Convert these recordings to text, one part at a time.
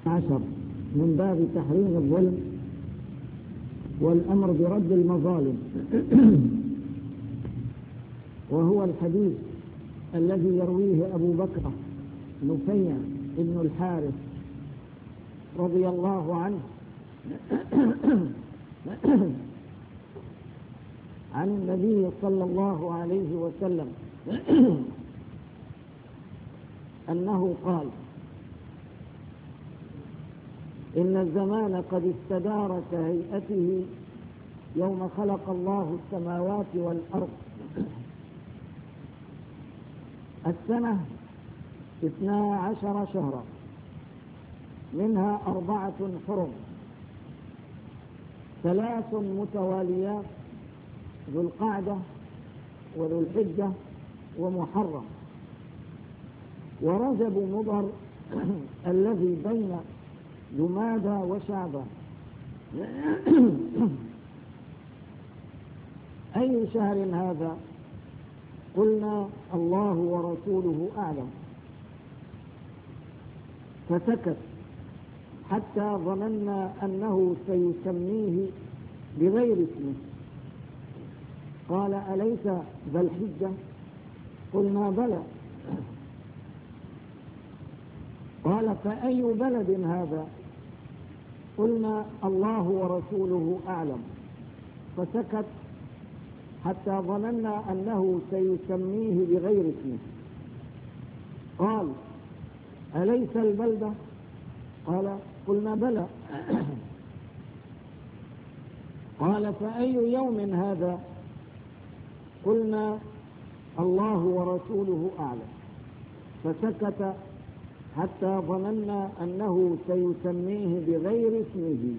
عشر من باب تحريم الظلم والأمر برد المظالم، وهو الحديث الذي يرويه أبو بكر نفيع بن الحارث رضي الله عنه عن النبي صلى الله عليه وسلم أنه قال: إن الزمان قد استدار كهيئته يوم خلق الله السماوات والأرض. السنة 12 شهرا، منها 4 حرم، 3 متواليات: ذو القعدة وذو الحجة ومحرم، ورجب مضر الذي بين جمادى وشعبان. أي شهر هذا؟ قلنا: الله ورسوله أعلم. فسكت حتى ظننا أنه سيسميه بغير اسمه. قال: أليس ذا الحجة؟ قلنا: بلى. قال: فأي بلد هذا؟ قلنا: الله ورسوله أعلم. فسكت حتى ظننا أنه سيسميه بغير اسمه. قال: أليس البلدة؟ قال: قلنا: بلى. قال: فأي يوم هذا؟ قلنا: الله ورسوله أعلم. فسكت حتى ظننا أنه سيسميه بغير اسمه.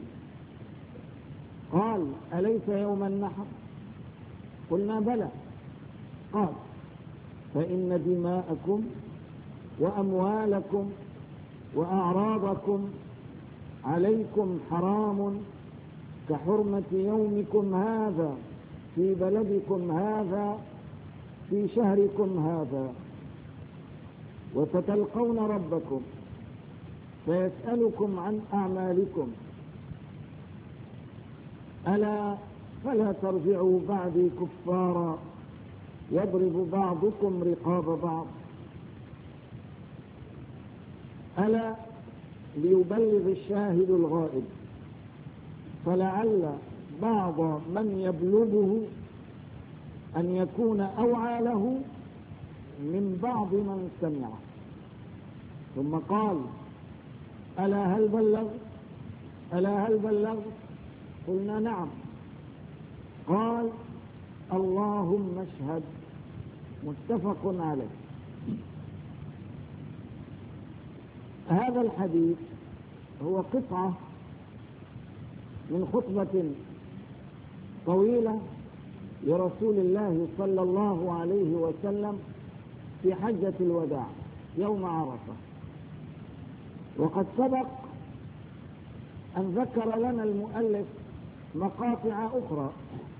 قال: أليس يوم النحر؟ قلنا: بلى. قال: فإن دماءكم وأموالكم وأعراضكم عليكم حرام كحرمة يومكم هذا في بلدكم هذا في شهركم هذا، وستلقون ربكم فيسألكم عن أعمالكم. ألا فلا ترجعوا بعدي كفارا يضرب بعضكم رقاب بعض. ألا ليبلغ الشاهد الغائب، فلعل بعض من يبلغه أن يكون أوعى له من بعض من سمعه. ثم قال: ألا هل بلغت؟ ألا هل بلغت؟ قلنا: نعم. قال: اللهم اشهد. متفق عليه. هذا الحديث هو قطعة من خطبة طويلة لرسول الله صلى الله عليه وسلم في حجة الوداع يوم عرفة. وقد سبق أن ذكر لنا المؤلف مقاطع أخرى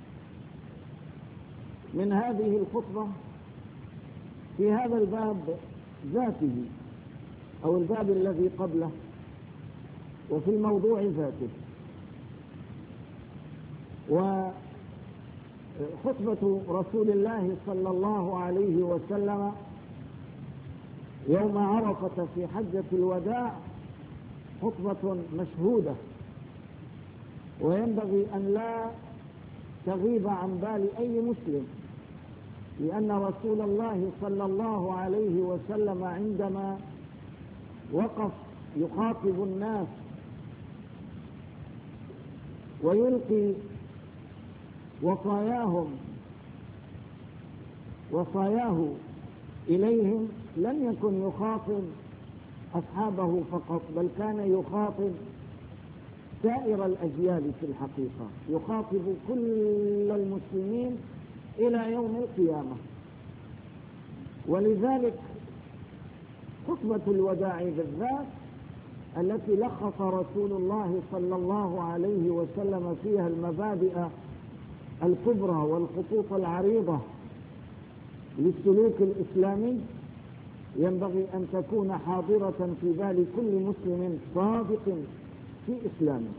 من هذه الخطبة في هذا الباب ذاته أو الباب الذي قبله وفي الموضوع ذاته. وخطبة رسول الله صلى الله عليه وسلم يوم عرفة في حجة الوداع خطبة مشهودة، وينبغي أن لا تغيب عن بال أي مسلم، لأن رسول الله صلى الله عليه وسلم عندما وقف يخاطب الناس ويلقي وصاياه إليهم لم يكن يخاطب أصحابه فقط، بل كان يخاطب سائر الأجيال في الحقيقة، يخاطب كل المسلمين إلى يوم القيامة. ولذلك خطبة الوداع بالذات التي لخص رسول الله صلى الله عليه وسلم فيها المبادئ الكبرى والخطوط العريضة للسلوك الإسلامي ينبغي أن تكون حاضرة في بال كل مسلم صادق في إسلامه.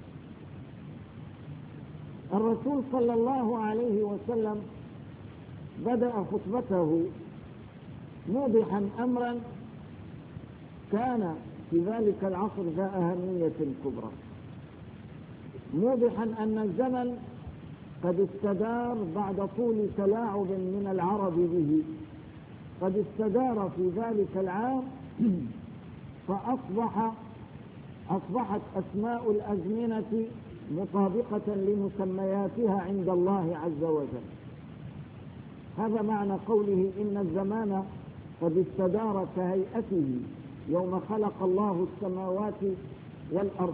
الرسول صلى الله عليه وسلم بدأ خطبته موضحا أمرا كان في ذلك العصر ذا أهمية كبرى، موضحا أن الزمن قد استدار بعد طول تلاعب من العرب به، قد استدار في ذلك العام فأصبحت أسماء الأزمنة مطابقة لمسمياتها عند الله عز وجل. هذا معنى قوله إن الزمان قد استدار كهيئته يوم خلق الله السماوات والأرض.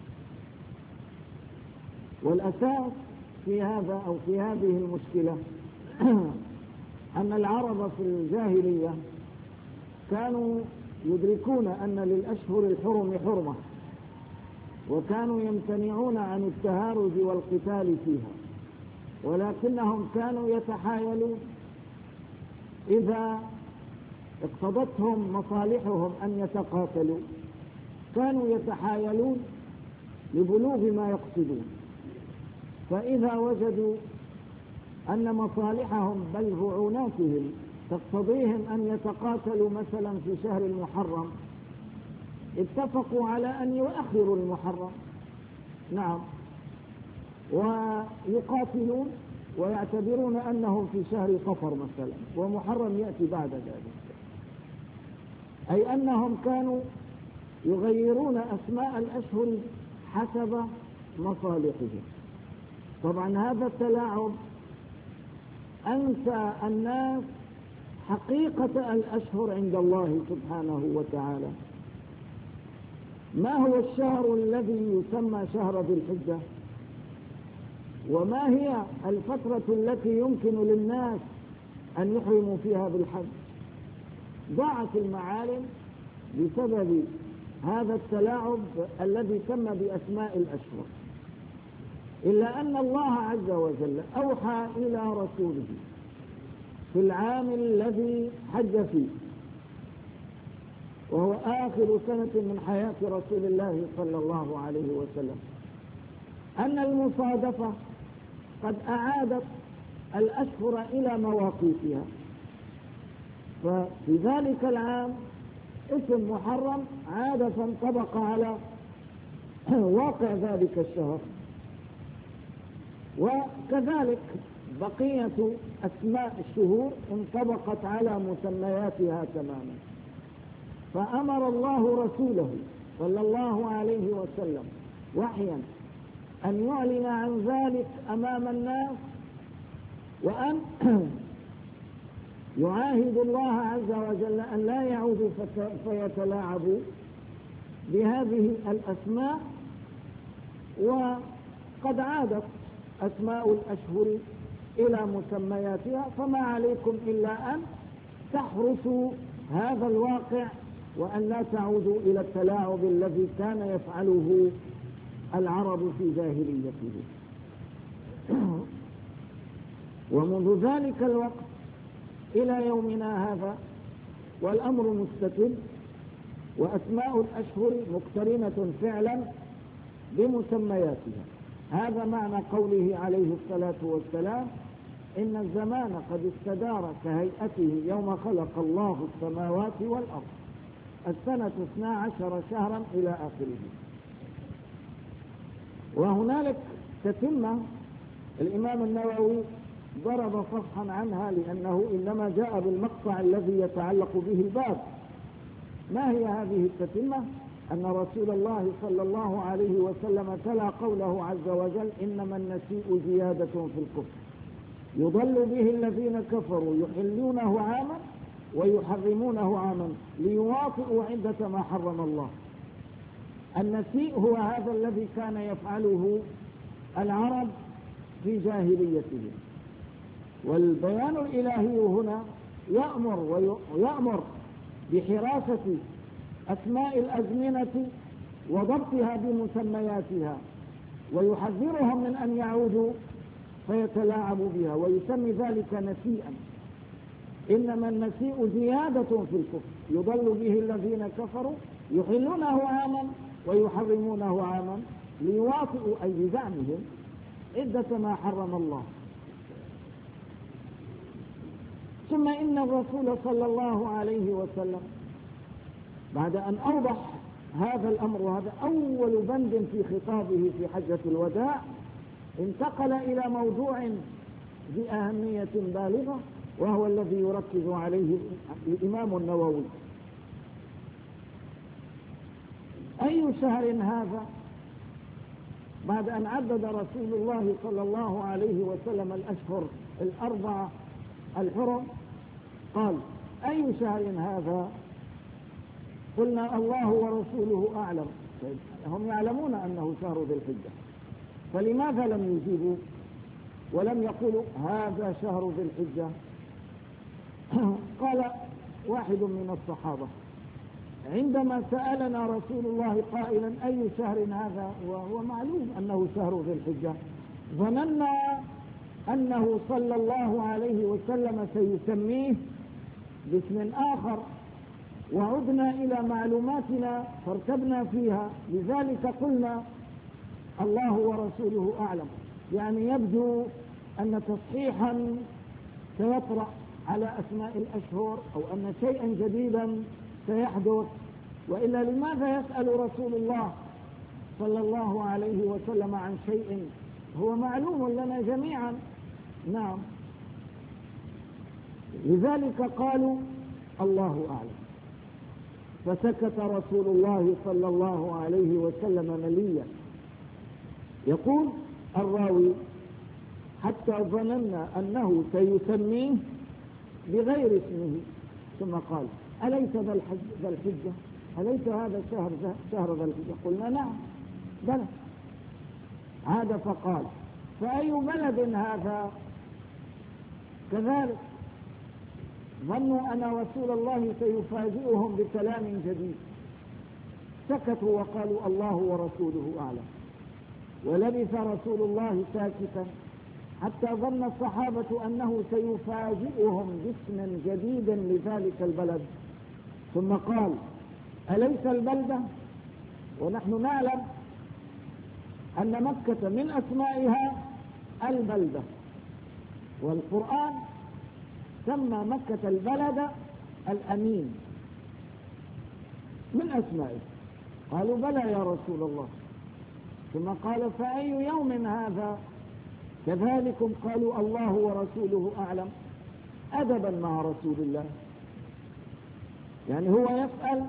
والأساس في هذا أو في هذه المشكلة أن العرب في الجاهلية كانوا يدركون أن للأشهر الحرم حرمة، وكانوا يمتنعون عن التهارج والقتال فيها، ولكنهم كانوا يتحايلون إذا اقتضتهم مصالحهم أن يتقاتلوا، كانوا يتحايلون لبلوغ ما يقصدون. فإذا وجدوا أن مصالحهم بل رعوناتهم تقتضيهم أن يتقاتلوا مثلا في شهر المحرم، اتفقوا على أن يؤخروا المحرم، نعم، ويقاتلون ويعتبرون أنه في شهر صفر مثلا، ومحرم يأتي بعد ذلك، أي أنهم كانوا يغيرون أسماء الأشهر حسب مصالحهم. طبعا هذا التلاعب أنسى الناس حقيقة الأشهر عند الله سبحانه وتعالى. ما هو الشهر الذي يسمى شهر ذي الحجة؟ وما هي الفترة التي يمكن للناس أن يحرموا فيها بالحج؟ ضاعت المعالم بسبب هذا التلاعب الذي تم بأسماء الأشهر. إلا أن الله عز وجل أوحى إلى رسوله في العام الذي حج فيه، وهو آخر سنة من حياة رسول الله صلى الله عليه وسلم، أن المصادفة قد أعادت الأشهر إلى مواقيتها. ففي ذلك العام اسم محرم عاد فانطبق على واقع ذلك الشهر، وكذلك بقية أسماء الشهور انطبقت على مسمياتها تماما. فأمر الله رسوله صلى الله عليه وسلم وحيا أن يعلن عن ذلك أمام الناس، وأن يعاهد الله عز وجل أن لا يعودوا فيتلاعبوا بهذه الأسماء. وقد عادت أسماء الأشهر إلى مسمياتها، فما عليكم إلا أن تحرسوا هذا الواقع وأن لا تعودوا إلى التلاعب الذي كان يفعله العرب في جاهليته. ومنذ ذلك الوقت إلى يومنا هذا والأمر مستتب، وأسماء الأشهر مقترنة فعلا بمسمياتها. هذا معنى قوله عليه الصلاة والسلام إن الزمان قد استدار كهيئته يوم خلق الله السماوات والأرض، السنة 12 شهرا إلى آخره. وهنالك تتمة الإمام النووي ضرب صفحا عنها، لأنه إنما جاء بالمقطع الذي يتعلق به الباب. ما هي هذه التتمة؟ أن رسول الله صلى الله عليه وسلم تلا قوله عز وجل إنما النسيء زيادة في الكفر يضل به الذين كفروا يحلونه عاما ويحرمونه عاما ليواطئوا عدة ما حرم الله. النسيء هو هذا الذي كان يفعله العرب في جاهليتهم، والبيان الإلهي هنا يأمر بحراسة أسماء الأزمنة وضبطها بمسمياتها، ويحذرهم من أن يعودوا فيتلاعبوا بها، ويسمي ذلك نسيئا. إنما النسيء زيادة في الكفر يضل به الذين كفروا يحلونه عاما ويحرمونه عاما ليواطئوا أي بزعمهم عدة ما حرم الله. ثم إن الرسول صلى الله عليه وسلم بعد أن أوضح هذا الأمر، وهذا أول بند في خطابه في حجة الوداع، انتقل إلى موضوع ذي أهمية بالغة، وهو الذي يركز عليه الإمام النووي. أي شهر هذا؟ بعد أن عدد رسول الله صلى الله عليه وسلم الأشهر الأربعة الحرم قال: أي شهر هذا؟ قلنا: الله ورسوله أعلم. هم يعلمون أنه شهر ذي الحجة، فلماذا لم يجيبوا ولم يقولوا هذا شهر ذي الحجة؟ قال واحد من الصحابة: عندما سألنا رسول الله قائلا أي شهر هذا وهو معلوم أنه شهر ذي الحجة، ظننا أنه صلى الله عليه وسلم سيسميه باسم آخر، وعدنا إلى معلوماتنا فارتبنا فيها، لذلك قلنا الله ورسوله أعلم. يعني يبدو أن تصحيحا سيطرأ على أسماء الأشهر، أو أن شيئا جديدا سيحدث، وإلا لماذا يسأل رسول الله صلى الله عليه وسلم عن شيء هو معلوم لنا جميعا؟ نعم، لذلك قالوا الله أعلم. فسكت رسول الله صلى الله عليه وسلم مليا. يقول الراوي: حتى ظننا أنه سيسميه بغير اسمه، ثم قال: أليس ذا الحجة؟ أليس هذا شهر ذا الحجة؟ قلنا: نعم بلى. عاد فقال: فأي بلد هذا؟ كذلك ظنوا أن رسول الله سيفاجئهم بكلام جديد، سكتوا وقالوا الله ورسوله أعلم. ولبث رسول الله ساكتا حتى ظن الصحابة أنه سيفاجئهم باسم جديد لذلك البلد، ثم قال: أليس البلدة؟ ونحن نعلم أن مكة من أسمائها البلدة، والقرآن سمى مكة البلد الأمين من أسمائه. قالوا: بلى يا رسول الله. ثم قال: فأي يوم هذا؟ كذلكم قالوا الله ورسوله أعلم، أدبا مع رسول الله. يعني هو يسأل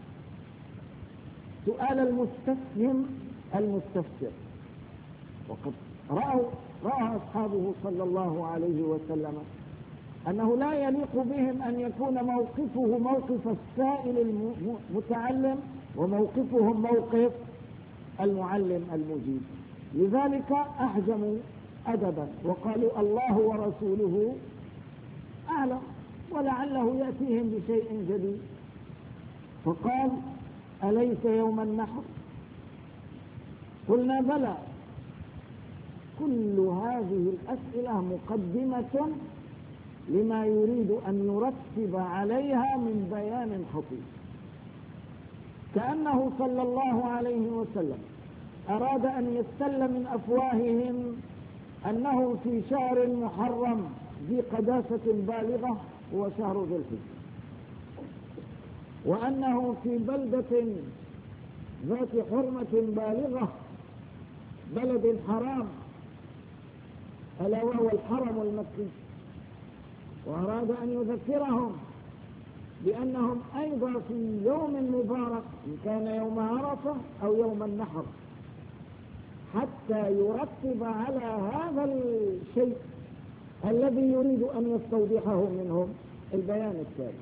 سؤال المستفهم المستفسر، وقد رأى أصحابه صلى الله عليه وسلم أنه لا يليق بهم أن يكون موقفه موقف السائل المتعلم وموقفهم موقف المعلم المجيب، لذلك أحجموا أدبا وقالوا الله ورسوله أعلم، ولعله يأتيهم بشيء جديد. فقال: أليس يوم النحر؟ قلنا: بلى. كل هذه الأسئلة مقدمة لما يريد أن يرتب عليها من بيان خطير، كأنه صلى الله عليه وسلم أراد أن يستل من أفواههم أنه في شهر محرم ذي قداسة بالغة هو شهر ذي الحجة، وأنه في بلدة ذات حرمة بالغة بلد حرام ألا وهو الحرم المكي، وأراد أن يذكرهم بأنهم أيضا في يوم مبارك، إن كان يوم عرفة أو يوم النحر، حتى يرتب على هذا الشيء الذي يريد أن يستوضحه منهم البيان التالي.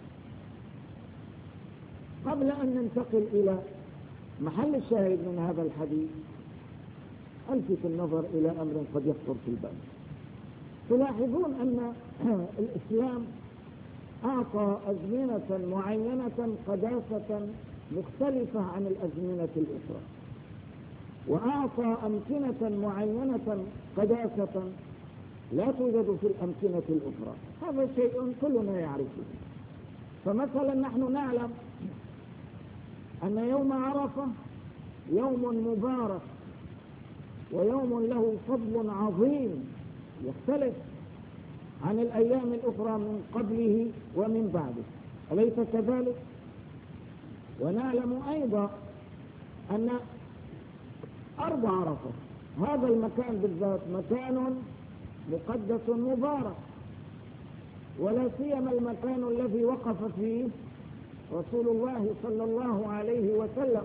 قبل أن ننتقل إلى محل الشاهد من هذا الحديث، ألفت النظر إلى أمر قد يخطر في البال. تلاحظون أن الإسلام أعطى أزمنة معينة قداسة مختلفة عن الأزمنة الأخرى، وأعطى أمكنة معينة قداسة لا توجد في الأمكنة الأخرى. هذا شيء كلنا يعرفه. فمثلا نحن نعلم أن يوم عرفة يوم مبارك ويوم له فضل عظيم يختلف عن الأيام الأخرى من قبله ومن بعده، أليس كذلك؟ ونعلم أيضا أن أرض عرفة هذا المكان بالذات مكان مقدس مبارك، ولا سيما المكان الذي وقف فيه رسول الله صلى الله عليه وسلم،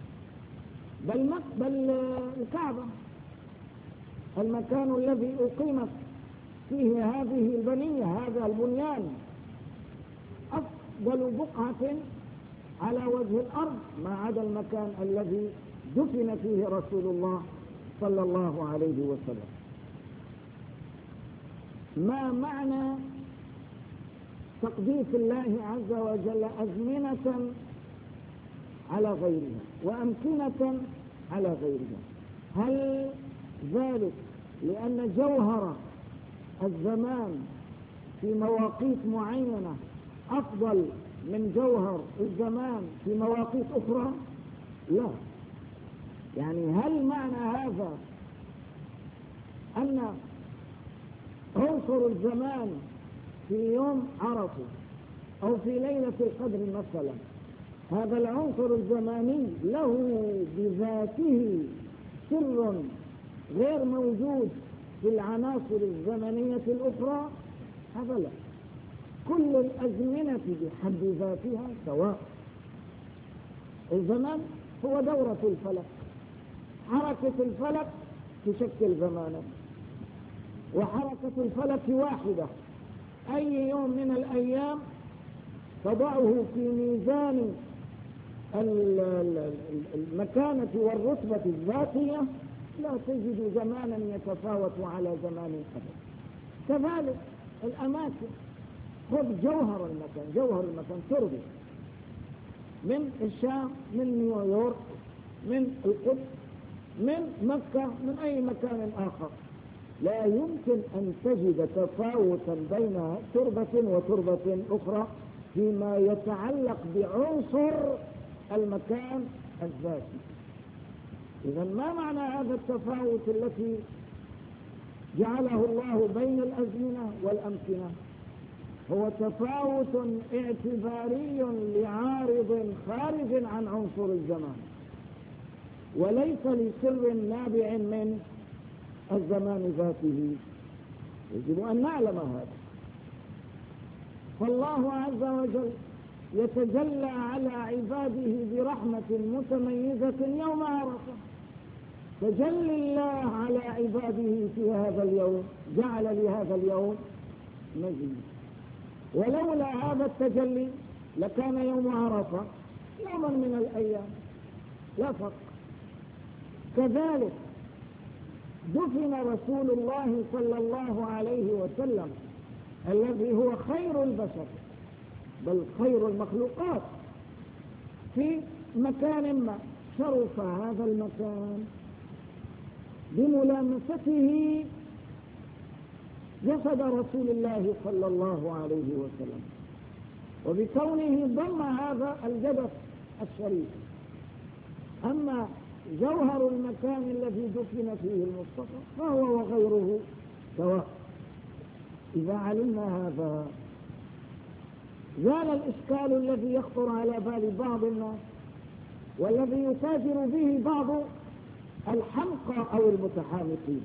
بل الكعبة المكان الذي أقيمت فيه هذه البنية، هذا البنيان أفضل بقعة على وجه الأرض ما عدا المكان الذي دفن فيه رسول الله صلى الله عليه وسلم. ما معنى تقديس الله عز وجل أزمنة على غيرها وأمكنة على غيرها؟ هل ذلك لأن جوهر الزمان في مواقيت معينة أفضل من جوهر الزمان في مواقيت أخرى؟ لا. يعني هل معنى هذا أن عنصر الزمان في يوم عرفة أو في ليلة القدر مثلا، هذا العنصر الزماني له بذاته سر غير موجود في العناصر الزمنية الأخرى؟ هذا لا. كل الأزمنة بحد ذاتها سواء. الزمان هو دورة الفلك، حركة الفلك تشكل زمانا، وحركة الفلك واحدة. أي يوم من الأيام تضعه في ميزان المكانة والرتبة الذاتية لا تجد زمانا يتفاوت على زمان أبدا. كذلك الأماكن، خذ جوهر المكان تربي من الشام، من نيويورك، من القدس، من مكة، من أي مكان آخر، لا يمكن أن تجد تفاوتا بين تربة وتربة أخرى فيما يتعلق بعنصر المكان الذاتي. إذا ما معنى هذا التفاوت الذي جعله الله بين الأزمنة والأمكنة؟ هو تفاوت اعتباري لعارض خارج عن عنصر الزمان، وليس لسر نابع من الزمان ذاته. يجب أن نعلم هذا. فالله عز وجل يتجلى على عباده برحمة متميزة يوم عرفة. تجلي الله على عباده في هذا اليوم جعل لهذا اليوم مزيد، ولولا هذا التجلي لكان يوم عرفة يوما من الأيام لا فرق. كذلك دفن رسول الله صلى الله عليه وسلم الذي هو خير البشر بل خير المخلوقات في مكان ما. شرف هذا المكان بملامسته جسد رسول الله صلى الله عليه وسلم، وبكونه ضم هذا الجبل الشريف. أما جوهر المكان الذي دفن فيه المصطفى فهو وغيره سواء. إذا علمنا هذا زال الإشكال الذي يخطر على بال بعض الناس والذي يتاجر به بعض الحمقى أو المتحامقين.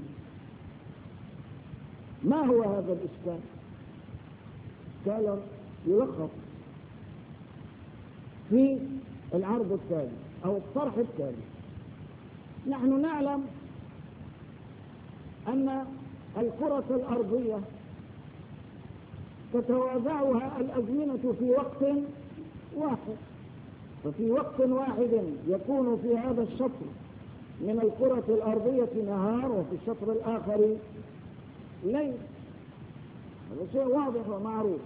ما هو هذا الإشكال؟ إشكال يلخص في العرض التالي أو الطرح التالي. نحن نعلم أن الكرة الأرضية تتوازعها الأزمنة في وقت واحد، ففي وقت واحد يكون في هذا الشطر من الكرة الأرضية نهار وفي الشطر الآخر ليل. هذا شيء واضح ومعروف.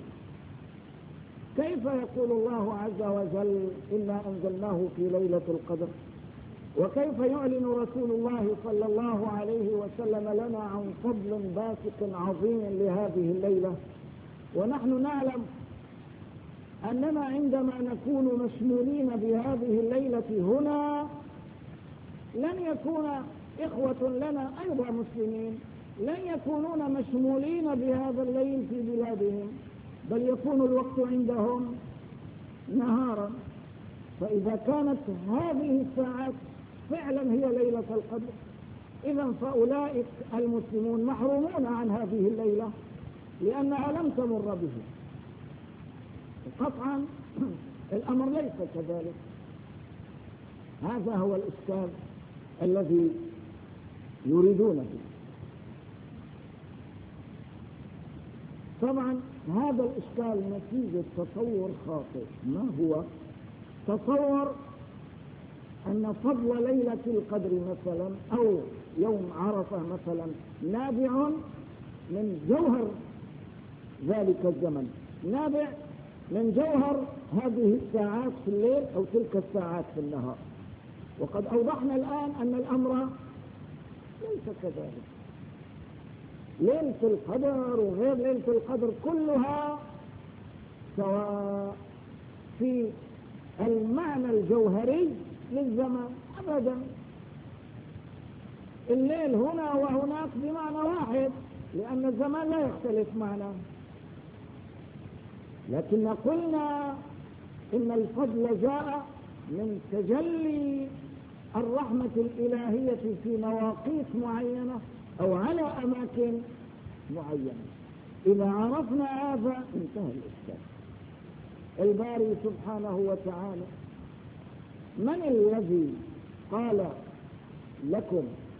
كيف يقول الله عز وجل إنا أنزلناه في ليلة القدر وكيف يعلن رسول الله صلى الله عليه وسلم لنا عن فضل باسق عظيم لهذه الليلة، ونحن نعلم أننا عندما نكون مشمولين بهذه الليلة هنا لن يكون إخوة لنا أيضا مسلمين لن يكونون مشمولين بهذا الليل في بلادهم، بل يكون الوقت عندهم نهارا. فإذا كانت هذه الساعات فعلا هي ليلة القدر، إذا فأولئك المسلمون محرومون عن هذه الليلة لأنها لم تمر به. قطعا الأمر ليس كذلك. هذا هو الإشكال الذي يريدونه. طبعا هذا الإشكال نتيجة تصور خاطئ. ما هو؟ تصور أن فضل ليلة القدر مثلا أو يوم عرفة مثلا نابع من جوهر ذلك الزمن، نابع من جوهر هذه الساعات في الليل أو تلك الساعات في النهار. وقد أوضحنا الآن أن الأمر ليس كذلك. ليلة القدر وغير ليلة القدر كلها سواء في المعنى الجوهري للزمان أبدا. الليل هنا وهناك بمعنى واحد، لأن الزمان لا يختلف معنا. لكن قلنا إن الفضل جاء من تجلي الرحمة الإلهية في مواقيت معينة أو على أماكن معينة. إذا عرفنا هذا انتهى الإشكال. الباري سبحانه وتعالى من الذي قال لكم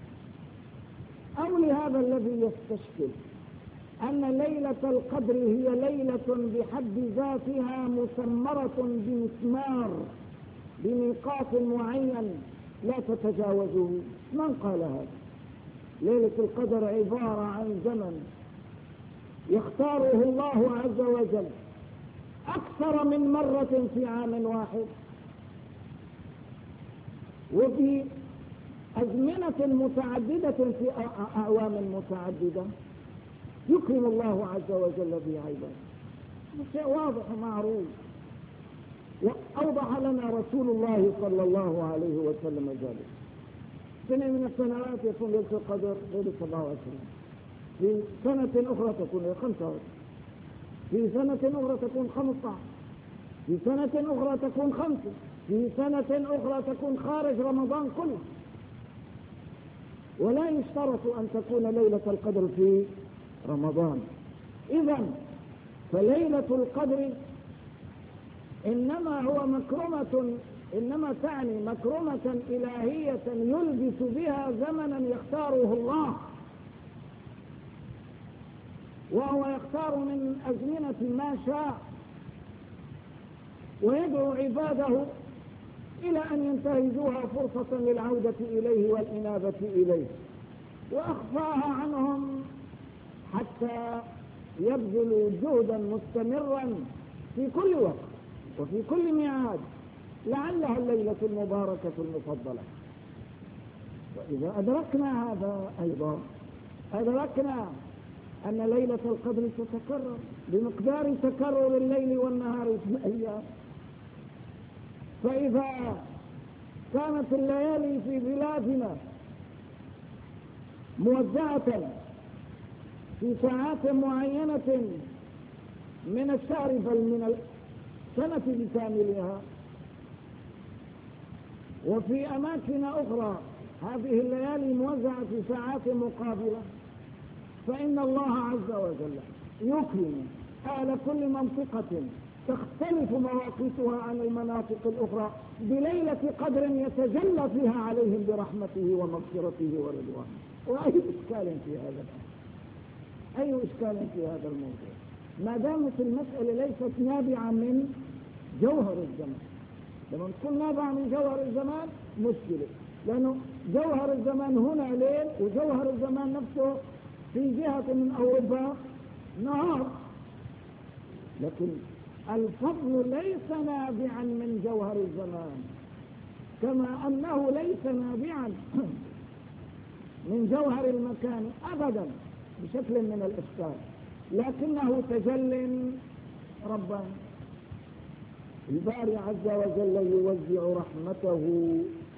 أو لهذا الذي يستشكل أن ليلة القدر هي ليلة بحد ذاتها مسمرة بمسمار بميقات معين لا تتجاوزه؟ من قال هذا؟ ليلة القدر عبارة عن زمن يختاره الله عز وجل أكثر من مرة في عام واحد، وفي أزمنة متعددة في أعوام متعددة يكرم الله عز وجل به عباده. شيء واضح ومعروف، وأوضح لنا رسول الله صلى الله عليه وسلم ذلك. سنة من السنوات يكون ليلة القدر ليلة 27، في سنة أخرى تكون 25، في سنة أخرى تكون 15، في سنة أخرى تكون 5، في سنة أخرى تكون خارج رمضان كله. ولا يشترط أن تكون ليلة القدر في رمضان. إذن فليلة القدر إنما تعني مكرمة إلهية يلبس بها زمنا يختاره الله، وهو يختار من أزمنة ما شاء، ويدعو عباده إلى أن ينتهزوها فرصة للعودة إليه والإنابة إليه، وأخفاها عنهم حتى يبذلوا جهدا مستمرا في كل وقت وفي كل ميعاد لعلها الليلة المباركة المفضلة. وإذا أدركنا هذا أيضا أدركنا أن ليلة القدر تتكرر بمقدار تكرر الليل والنهار في الأيام. فإذا كانت الليالي في بلادنا موزعة في ساعات معينة من الشهر بل من السنة بكاملها، وفي أماكن أخرى هذه الليالي موزعة في ساعات مقابلة، فإن الله عز وجل يكرم أهل كل منطقة تختلف مواقيتها عن المناطق الأخرى بليلة قدر يتجلى فيها عليهم برحمته ومغفرته ورضوانه. وأي إشكال في هذا الأمر؟ أي إشكال في هذا الموضوع ما دامت المسألة ليست نابعة من جوهر الزمان؟ لما تكون نابعة من جوهر الزمان مشكلة، لأنه جوهر الزمان هنا ليل وجوهر الزمان نفسه في جهة من أوروبا نهار. لكن الفضل ليس نابعا من جوهر الزمان كما أنه ليس نابعا من جوهر المكان أبدا بشكل من الإشكال، لكنه تجل رباني. الباري عز وجل يوزع رحمته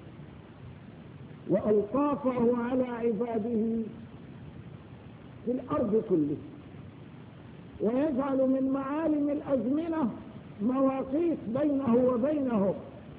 وألطافه على عباده في الأرض كله، ويجعل من معالم الأزمنة مواقيت بينه وبينهم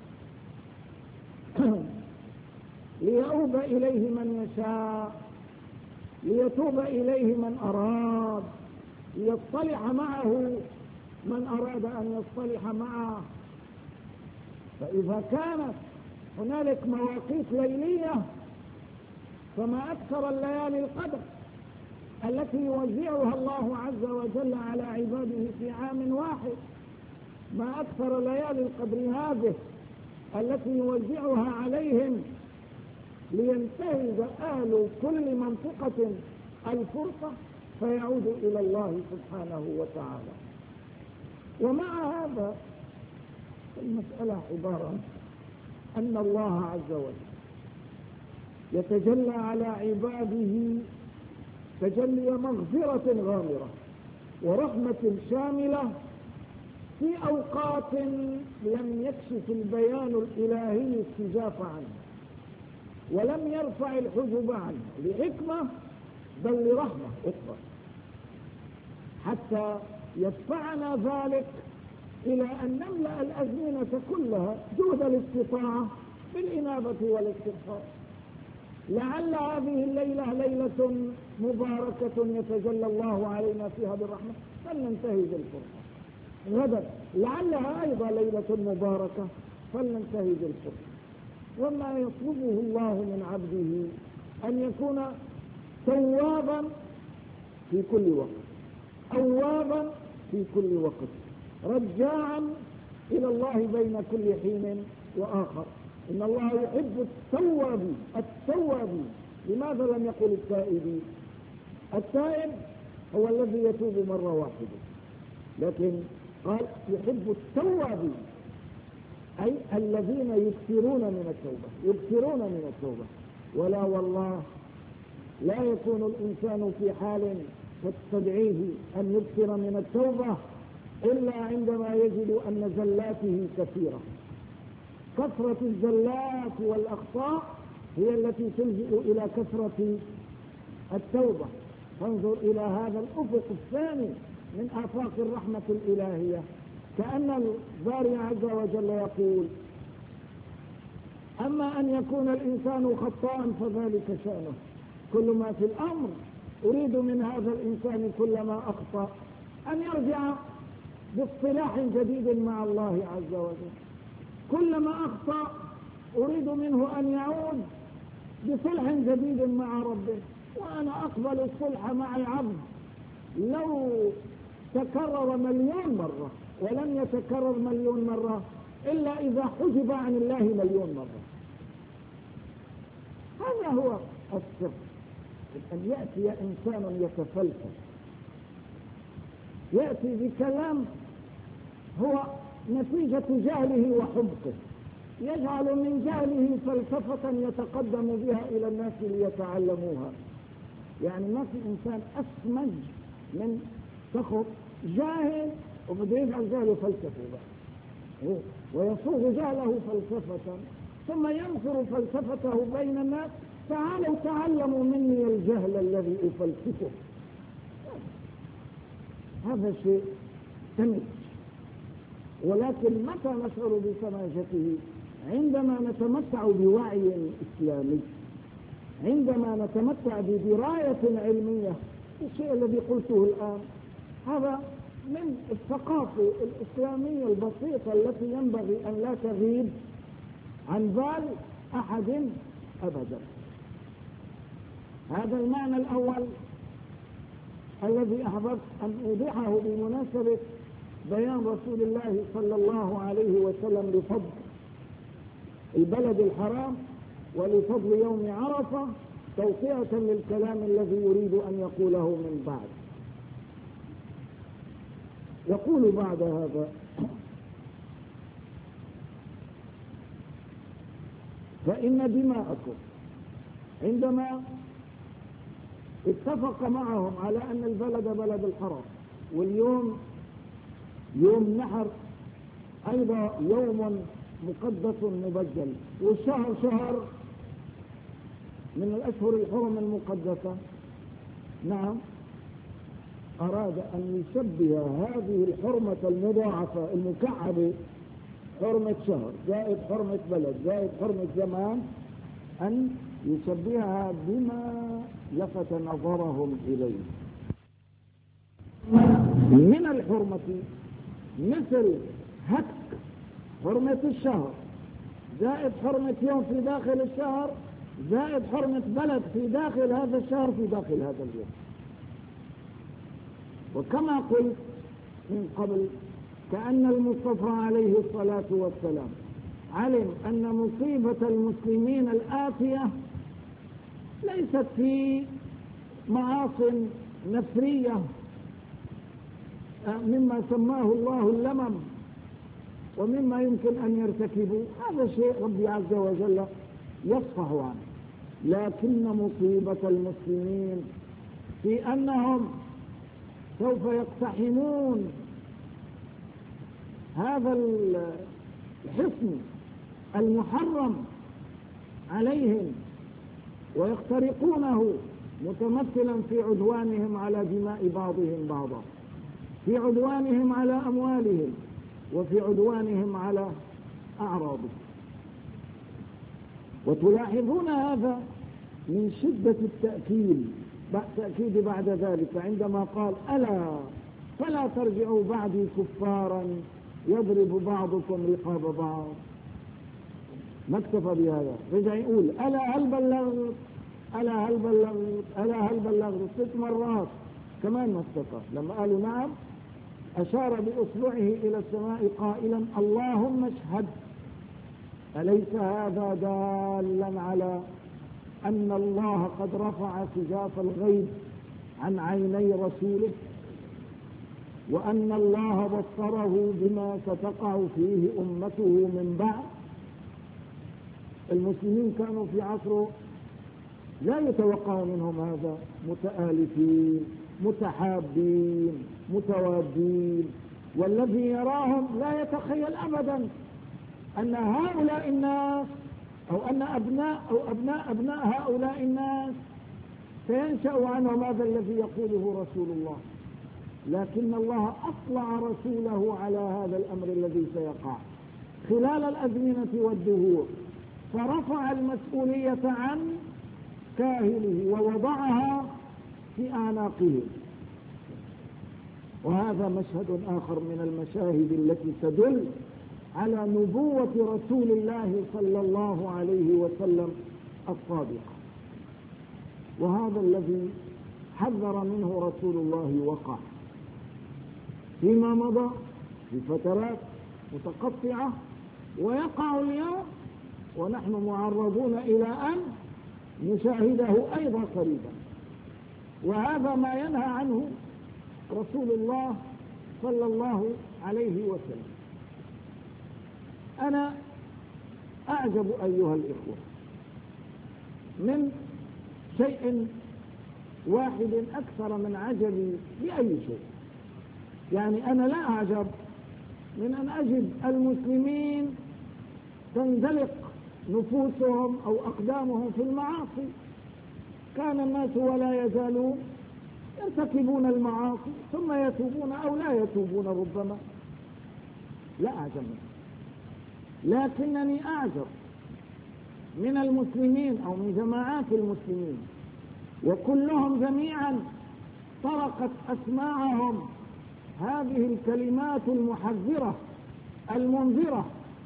ليؤوب إليه من يشاء، ليتوب إليه من أراد، ليصطلح معه من أراد أن يصطلح معه. فإذا كانت هنالك مواقيت ليلية فما أكثر الليالي القدر التي يوزعها الله عز وجل على عباده في عام واحد، ما أكثر ليالي القدر هذه التي يوزعها عليهم لينتهز أهل كل منطقة الفرصة فيعود إلى الله سبحانه وتعالى. ومع هذا المسألة عبارة أن الله عز وجل يتجلى على عباده تجلي مغفرة غامرة ورحمة شاملة في أوقات لم يكشف البيان الإلهي السجاف عنه ولم يرفع الحجب عنه لحكمة بل لرحمة أخرى، حتى يدفعنا ذلك إلى أن نملأ الأزمنة كلها جهد الاستطاعة بالإنابة والاستغفار. لعل هذه الليلة ليلة مباركة يتجلى الله علينا فيها بالرحمة فلننتهز الفرصة. غدا لعلها أيضا ليلة مباركة فلننتهز الفرصة. وما يطلبه الله من عبده أن يكون توابا في كل وقت، أوابا في كل وقت، رجاعا إلى الله بين كل حين وآخر. إن الله يحب التوابين. لماذا لم يقل التائبين؟ التائب هو الذي يتوب مرة واحدة، لكن قال يحب التوابين، أي الذين يكثرون من التوبة. ولا والله لا يكون الإنسان في حال تستدعيه أن يكثر من التوبة إلا عندما يجد أن زلاته كثيرة. كثرة الزلات والأخطاء هي التي تلجئ إلى كثرة التوبة. فانظر إلى هذا الأفق الثاني من آفاق الرحمة الإلهية، كأن الباري عز وجل يقول: أما أن يكون الإنسان خطاء فذلك شأنه، كل ما في الأمر أريد من هذا الإنسان كلما أخطأ أن يرجع باصطلاح جديد مع الله عز وجل. كلما أخطأ أريد منه أن يعود بصلح جديد مع ربه. وأنا أقبل الصلح مع العبد لو تكرر مليون مرة، ولم يتكرر مليون مرة إلا إذا حجب عن الله مليون مرة. هذا هو السر، أن يأتي إنسان يتفلسف، يأتي بكلام هو نتيجة جهله وحمقه، يجعل من جهله فلسفة يتقدم بها إلى الناس ليتعلموها. يعني ما في إنسان أسمج من سخط جاهل وبده يجعل جهله فلسفة بقى، ويصوغ جهله فلسفة ثم ينشر فلسفته بين الناس: تعالوا تعلموا مني الجهل الذي أفلسفه. هذا شيء سمج. ولكن متى نشعر بسماجته؟ عندما نتمتع بوعي إسلامي، عندما نتمتع بدراية علمية. الشيء الذي قلته الآن هذا من الثقافة الإسلامية البسيطة التي ينبغي أن لا تغيب عن بال أحد أبدا. هذا المعنى الأول الذي أحببت أن أوضحه بمناسبة بيان رسول الله صلى الله عليه وسلم لفضل البلد الحرام ولفضل يوم عرفة، توطئة للكلام الذي يريد أن يقوله من بعد. يقول بعد هذا: فإن دماءكم. عندما اتفق معهم على أن البلد بلد الحرام، واليوم يوم نحر أيضا يوم مقدس مبجل، والشهر شهر من الأشهر الحرم المقدسة، نعم، أراد أن يشبه هذه الحرمة المضاعفة المكعبة، حرمة شهر زائد حرمة بلد زائد حرمة زمان، أن يشبهها بما لفت نظرهم إليه من الحرمة، مثل هتك حرمة الشهر زائد حرمة يوم في داخل الشهر زائد حرمة بلد في داخل هذا الشهر في داخل هذا اليوم. وكما قلت من قبل، كأن المصطفى عليه الصلاة والسلام علم أن مصيبة المسلمين الآتية ليست في معاص نفرية مما سماه الله اللمم ومما يمكن أن يرتكبوا، هذا شيء ربي عز وجل يصفح عنه، لكن مصيبة المسلمين في أنهم سوف يقتحمون هذا الحصن المحرم عليهم ويخترقونه، متمثلا في عدوانهم على دماء بعضهم بعضا، في عدوانهم على أموالهم، وفي عدوانهم على أعراضهم. وتلاحظون هذا من شدة التأكيد بعد ذلك عندما قال: ألا فلا ترجعوا بعدي كفارا يضرب بعضكم رقاب بعض. ما اكتفى بهذا، رجع يقول: ألا هل بلغت، ألا هل بلغت، ألا هل بلغت 6 مرات كمان ما اكتفى. لما قالوا نعم أشار بإصبعه إلى السماء قائلا: اللهم اشهد. أليس هذا دالا على أن الله قد رفع سجاف الغيب عن عيني رسوله، وأن الله بصره بما ستقع فيه أمته من بعد؟ المسلمين كانوا في عصره لا يتوقع منهم هذا، متآلفين متحابين متوادين، والذي يراهم لا يتخيل أبدا أن هؤلاء الناس أو أن أبناء هؤلاء الناس سينشأ عنهم هذا الذي يقوله رسول الله. لكن الله أطلع رسوله على هذا الأمر الذي سيقع خلال الأزمنة والدهور، فرفع المسؤولية عن كاهله ووضعها في أعناقه. وهذا مشهد آخر من المشاهد التي تدل على نبوة رسول الله صلى الله عليه وسلم الصادقة. وهذا الذي حذر منه رسول الله وقع فيما مضى في فترات متقطعة، ويقع اليوم، ونحن معرضون إلى أن نشاهده أيضا قريبا. وهذا ما ينهى عنه رسول الله صلى الله عليه وسلم. أنا أعجب أيها الإخوة من شيء واحد أكثر من عجبي بأي شيء. يعني أنا لا أعجب من أن أجد المسلمين تنزلق نفوسهم أو أقدامهم في المعاصي. كان الناس ولا يزالون يرتكبون المعاصي ثم يتوبون أو لا يتوبون ربما، لا أعجب منه. لكنني أعجب من المسلمين أو من جماعات المسلمين، وكلهم جميعا طرقت أسماعهم هذه الكلمات المحذرة المنذرة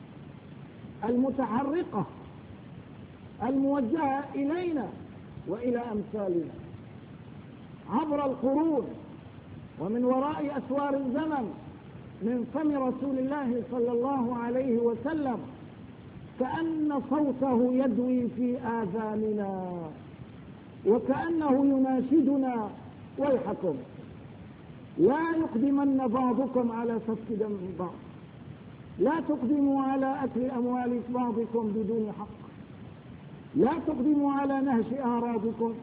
المتحرقة الموجهة إلينا وإلى أمثالنا عبر القرون ومن وراء أسوار الزمن، من فم رسول الله صلى الله عليه وسلم، كأن صوته يدوي في آذاننا وكأنه يناشدنا: ويحكم لا يقدمن بعضكم على سفك دم بعض، لا تقدموا على أكل أموال بعضكم بدون حق، لا تقدموا على نهش أعراضكم،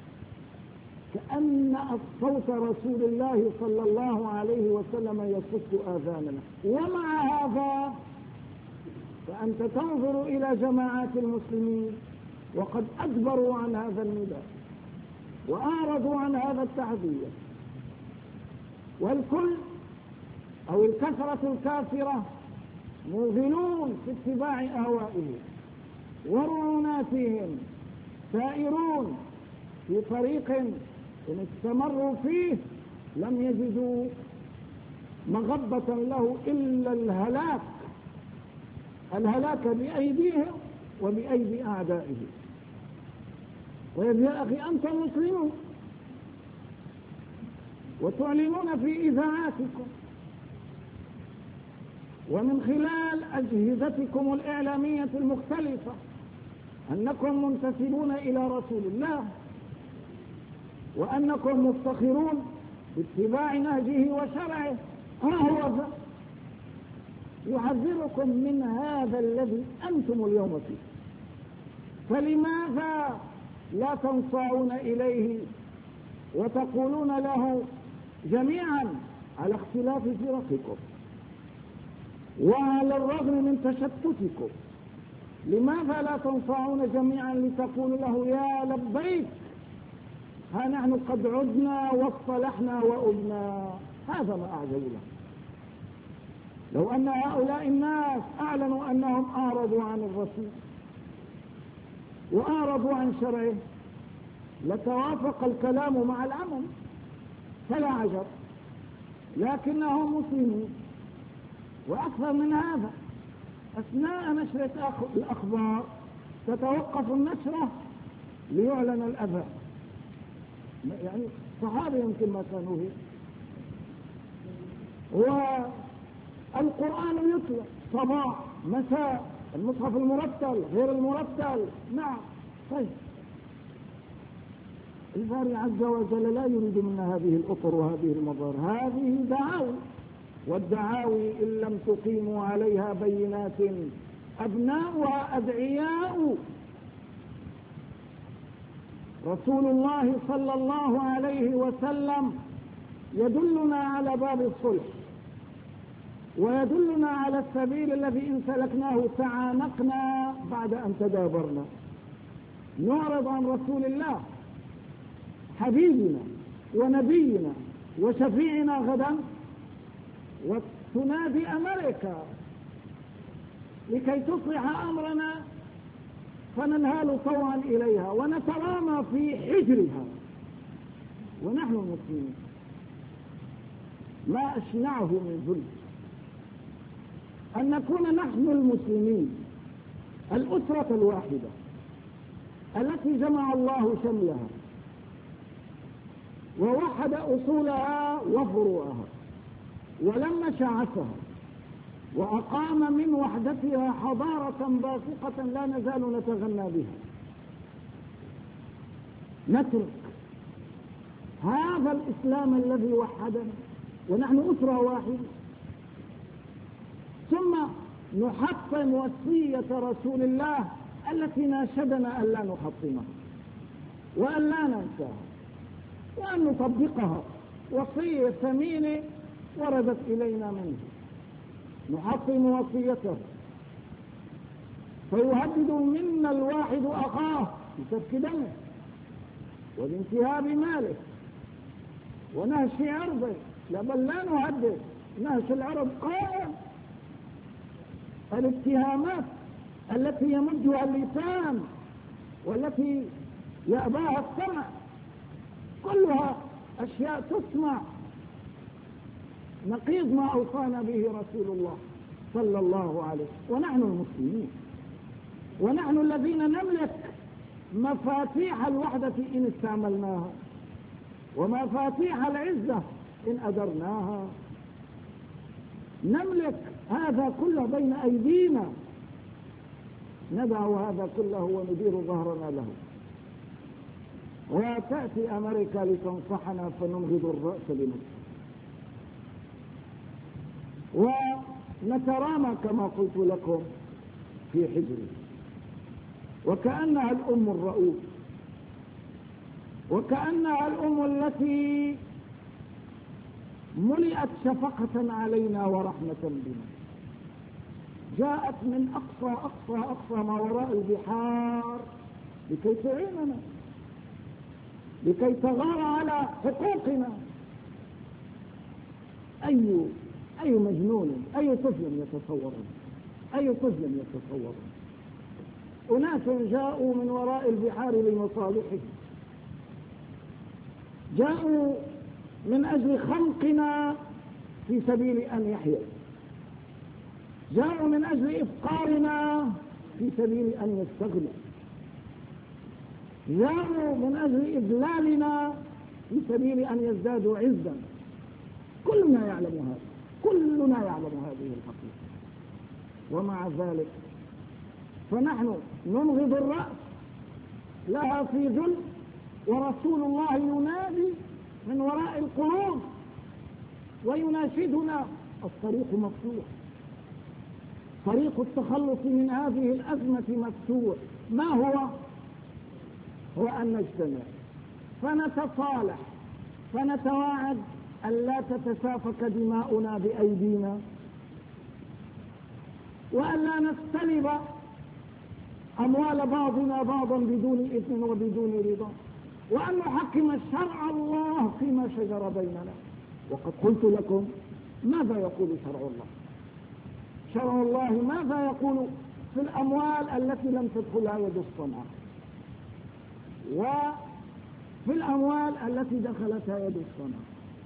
كأن صوت رسول الله صلى الله عليه وسلم يصف آذاننا. ومع هذا فأنت تنظر إلى جماعات المسلمين وقد أدبروا عن هذا النداء وأعرضوا عن هذا التحذير، والكل أو الكثرة الكافرة موذلون في اتباع أهوائهم ورعوناتهم، سائرون في طريق إن استمروا فيه لم يجدوا مغبة له إلا الهلاك بأيديهم وبأيدي أعدائهم. طيب يا أخي، أنتم مسلمون وتعلنون في إذاعاتكم ومن خلال أجهزتكم الإعلامية المختلفة أنكم منتسبون إلى رسول الله وأنكم مفتخرون باتباع نهجه وشرعه، هو يحذركم من هذا الذي أنتم اليوم فيه. فلماذا لا تنصاعون إليه وتقولون له جميعا على اختلاف فرقكم وعلى الرغم من تشتتكم؟ لماذا لا تنصاعون جميعا لتقولوا له يا لبيك، ها نحن قد عدنا واصطلحنا وأبنا؟ هذا ما أعجبنا. لو أن هؤلاء الناس أعلنوا أنهم أعرضوا عن الرسول وأعرضوا عن شرعه لتوافق الكلام مع العمل، فلا عجب. لكنهم مسلمون، وأكثر من هذا أثناء نشرة الأخبار تتوقف النشرة ليعلن الأذى. يعني صحابة يمكن ما كانوا هي، والقرآن يتلى صباح مساء، المصحف المرتل غير المرتل. نعم، طيب الباري عز وجل لا يريد منا هذه الأطر وهذه المضار، هذه دعاوي، والدعاوي إن لم تقيموا عليها بينات أبناؤها أدعياء. رسول الله صلى الله عليه وسلم يدلنا على باب الصلح ويدلنا على السبيل الذي إن سلكناه تعانقنا بعد أن تدابرنا. نعرض عن رسول الله حبيبنا ونبينا وشفيعنا غدا، وتنادي أمريكا لكي تصلح أمرنا فننهال طوعا إليها ونترامى في حجرها ونحن المسلمين. ما أشنعه من ذل أن نكون نحن المسلمين الأسرة الواحدة التي جمع الله شملها ووحد أصولها وفروعها ولم شعثها وأقام من وحدتها حضارة باسقة لا نزال نتغنى بها. نترك هذا الإسلام الذي وحدنا ونحن أسرة واحدة، ثم نحطم وصية رسول الله التي ناشدنا ألا نحطمها وأن لا ننساها وأن نطبقها. وصية ثمينة وردت إلينا منه، نحطم وصيته فيهدد منا الواحد أخاه بسفك دمه وبانتهاب ماله ونهش عرضه. لا بل لا نهدد، نهش العرض قائم. الاتهامات التي يمدها اللسان والتي يأباها السمع كلها أشياء تسمع نقيض ما أوصانا به رسول الله صلى الله عليه وسلم. ونحن المسلمين، ونحن الذين نملك مفاتيح الوحدة إن استعملناها ومفاتيح العزة إن أدرناها. نملك هذا كله بين أيدينا، ندع هذا كله وندير ظهرنا له، وتأتي أمريكا لتنصحنا فننغض الرأس بنفسه ونترامى كما قلت لكم في حجره. وكأنها الأم الرؤوف، وكأنها الأم التي ملئت شفقة علينا ورحمة بنا، جاءت من أقصى ما وراء البحار لكي تعيننا، لكي تغار على حقوقنا. أي مجنون، أي طفل يتصور أناس جاءوا من وراء البحار لمصالحهم، جاءوا من أجل خلقنا في سبيل أن يحيوا، جاءوا من أجل إفقارنا في سبيل أن يستغنوا، جاءوا من أجل إذلالنا في سبيل أن يزدادوا عزا. كلنا يعلم هذه الحقيقة، ومع ذلك فنحن ننغض الرأس لها في ذل، ورسول الله ينادي من وراء القلوب ويناشدنا: الطريق مفتوح، طريق التخلص من هذه الأزمة مفتوح. ما هو أن نجتمع فنتصالح، فنتواعد ألا تتسافك دماؤنا بأيدينا، وألا نستلب أموال بعضنا بعضا بدون إذن وبدون رضا، وأن نحكم شرع الله فيما شجر بيننا. وقد قلت لكم ماذا يقول شرع الله. شرع الله ماذا يقول في الأموال التي لم تدخلها يد الصنعة، وفي الأموال التي دخلتها يد الصنعة.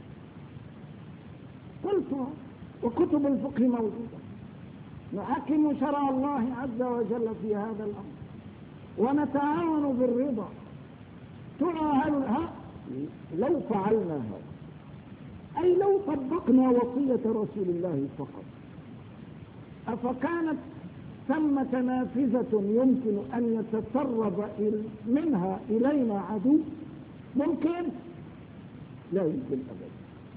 قلت وكتب الفقه موجودة. نحكم شرع الله عز وجل في هذا الأمر، ونتعاون بالرضا. ترى لو فعلنا هذا، أي لو طبقنا وصية رسول الله فقط، أفكانت ثمة نافذة يمكن أن يتسرب منها إلينا عدو؟ ممكن؟ لا يمكن أبدا.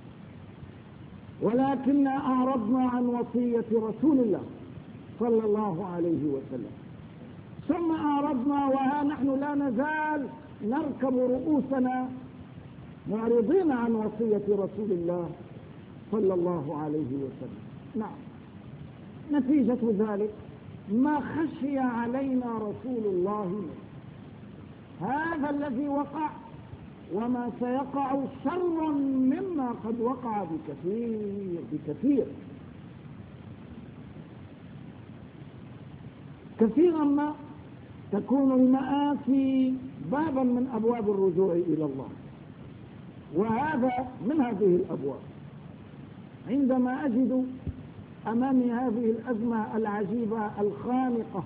ولكن أعرضنا عن وصية رسول الله صلى الله عليه وسلم، ثم أعرضنا وها نحن لا نزال نركب رؤوسنا معرضين عن وصية رسول الله صلى الله عليه وسلم. نعم، نتيجة ذلك ما خشي علينا رسول الله هذا الذي وقع، وما سيقع شر مما قد وقع بكثير. كثيرا ما تكون المآسي بابا من أبواب الرجوع إلى الله، وهذا من هذه الأبواب. عندما أجد أمامي هذه الأزمة العجيبة الخانقة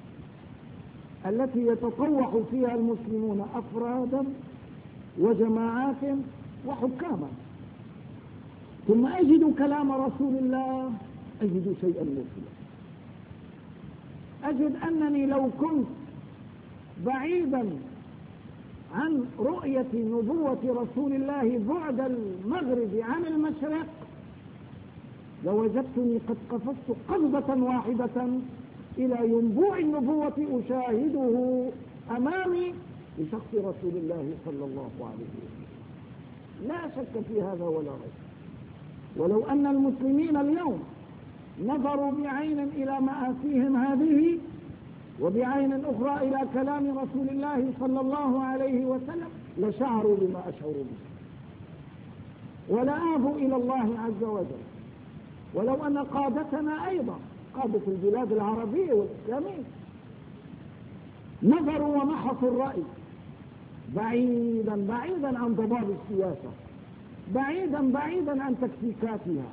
التي يتطوح فيها المسلمون أفرادا وجماعات وحكاما، ثم أجد كلام رسول الله، أجد شيئا مثله. أجد أنني لو كنت بعيدا عن رؤية نبوة رسول الله بعد المغرب عن المشرق لوجدتني قد قفزت قفزة واحدة إلى ينبوع النبوة أشاهده أمامي بشخص رسول الله صلى الله عليه وسلم. لا شك في هذا ولا ريب. ولو أن المسلمين اليوم نظروا بعين إلى مآسيهم هذه، وبعين أخرى إلى كلام رسول الله صلى الله عليه وسلم، لشعروا بما أشعروا به، ولآبوا إلى الله عز وجل. ولو أن قادتنا أيضا، قادة البلاد العربية والإسلامية، نظروا ومحصوا الرأي بعيدا عن ضباب السياسة، بعيدا عن تكتيكاتها،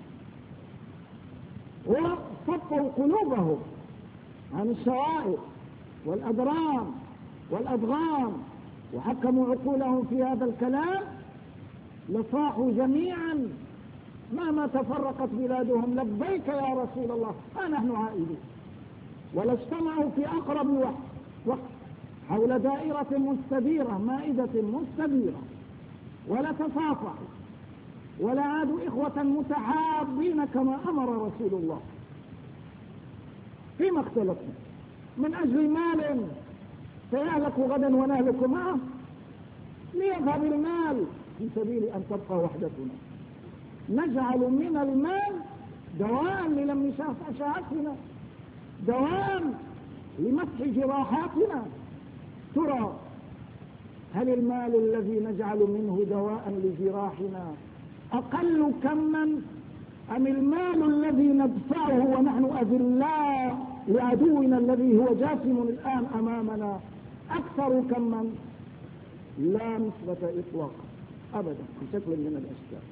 وصفوا قلوبهم عن الشوائب والأدران والأضغام، وحكموا عقولهم في هذا الكلام، لصاحوا جميعا مهما تفرقت بلادهم: لبيك يا رسول الله، ها نحن عائدون. ولا اجتمعوا في أقرب وقت حول دائرة مستديرة، مائدة مستديرة، ولا تصافحوا، ولا عادوا إخوة متحابين كما أمر رسول الله. فيما اختلفنا؟ من أجل مال سيهلك غدا ونهلك معه، ليذهب المال في سبيل أن تبقى وحدتنا. نجعل من المال دواء للم شهواتنا، دواء لمسح جراحاتنا. ترى هل المال الذي نجعل منه دواء لجراحنا أقل كما أم المال الذي ندفعه ونحن أذلاء لعدونا الذي هو جاثم الآن أمامنا أكثر كما؟ لا نسبة إطلاقا أبدا بشكل من الأشكال.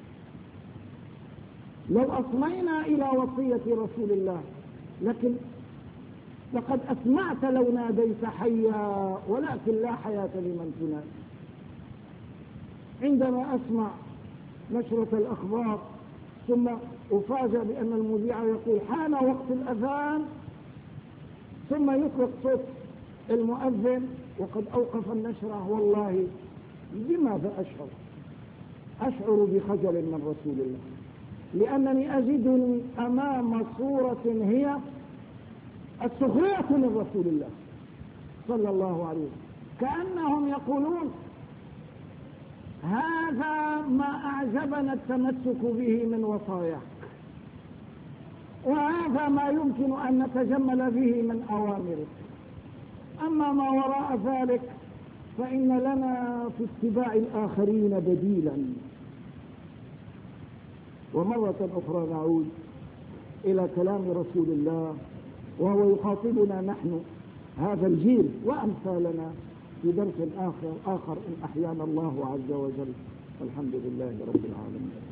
لو أصمينا إلى وصية رسول الله، لكن لقد أسمعت لو ناديت حيا، ولكن لا حياة لمن تنادي. عندما أسمع نشرة الأخبار ثم أفاجأ بأن المذيع يقول حان وقت الأذان، ثم يطلق صوت المؤذن وقد أوقف النشرة، والله بماذا أشعر؟ أشعر بخجل من رسول الله، لأنني أجدني أمام صورة هي السخرية من رسول الله صلى الله عليه وسلم. كأنهم يقولون هذا ما أعجبنا التمسك به من وصاياك، وهذا ما يمكن أن نتجمل به من أوامرك، أما ما وراء ذلك فإن لنا في اتباع الآخرين بديلا. ومرة أخرى نعود إلى كلام رسول الله وهو يخاطبنا نحن هذا الجيل وأمثالنا في درس آخر إن أحيانا الله عز وجل. الحمد لله رب العالمين.